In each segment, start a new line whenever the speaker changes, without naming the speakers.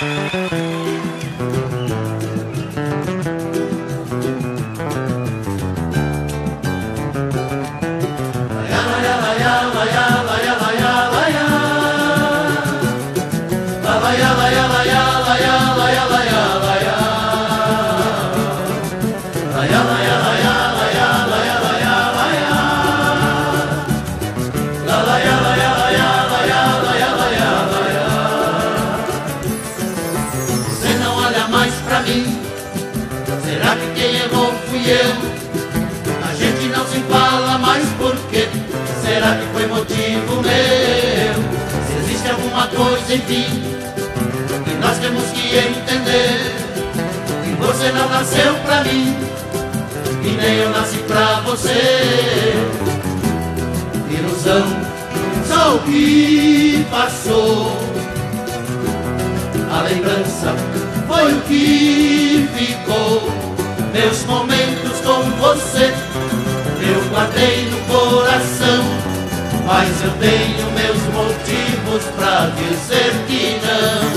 Você não olha mais pra mim. Será que quem errou fui eu? A gente não se fala mais por quê? Será que foi motivo meu? Se existe alguma coisa em mim que nós temos que entender, que você não nasceu pra mim e nem eu nasci pra você. Ilusão, só o que passou. A lembrança foi o que ficou. Meus momentos com você eu guardei no coração, mas eu tenho meus motivos pra dizer que não.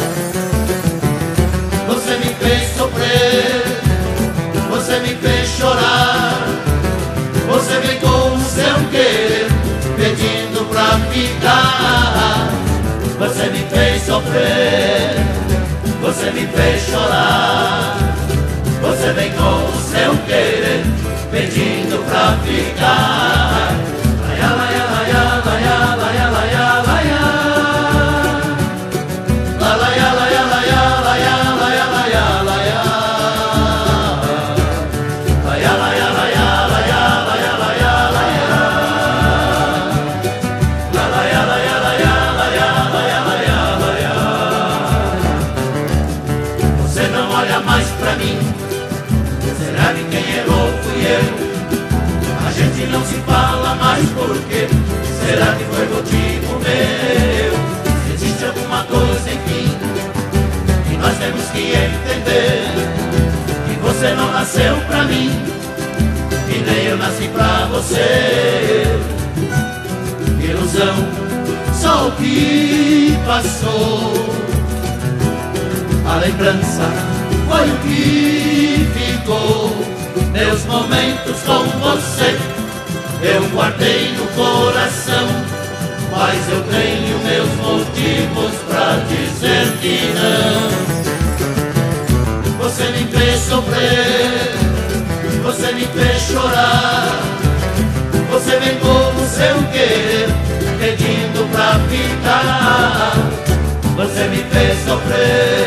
Você me fez sofrer, você me fez chorar. Você vem com o seu querer pedindo pra ficar. Você me fez sofrer, você me fez chorar. Você vem com o seu querer pedindo pra ficar. Laia, laia, laia, laia, laia, laia, laia. La, laia, laia, laia, laia, laia, laia, laia. Laia, laia, laia, laia, laia, laia, laia. La, laia, laia, laia, laia, laia, laia, laia. Você não olha mais pra mim. Será que quem errou fui eu? A gente não se fala mais por quê? Será que foi motivo meu? Se existe alguma coisa em mim que nós temos que entender, que você não nasceu pra mim e nem eu nasci pra você. Ilusão, só o que passou. A lembrança foi o que ficou. Meus momentos com você eu guardei no coração, mas eu tenho meus motivos pra dizer que não. Você me fez sofrer, você me fez chorar. Você vem com o seu querer pedindo pra ficar. Você me fez sofrer,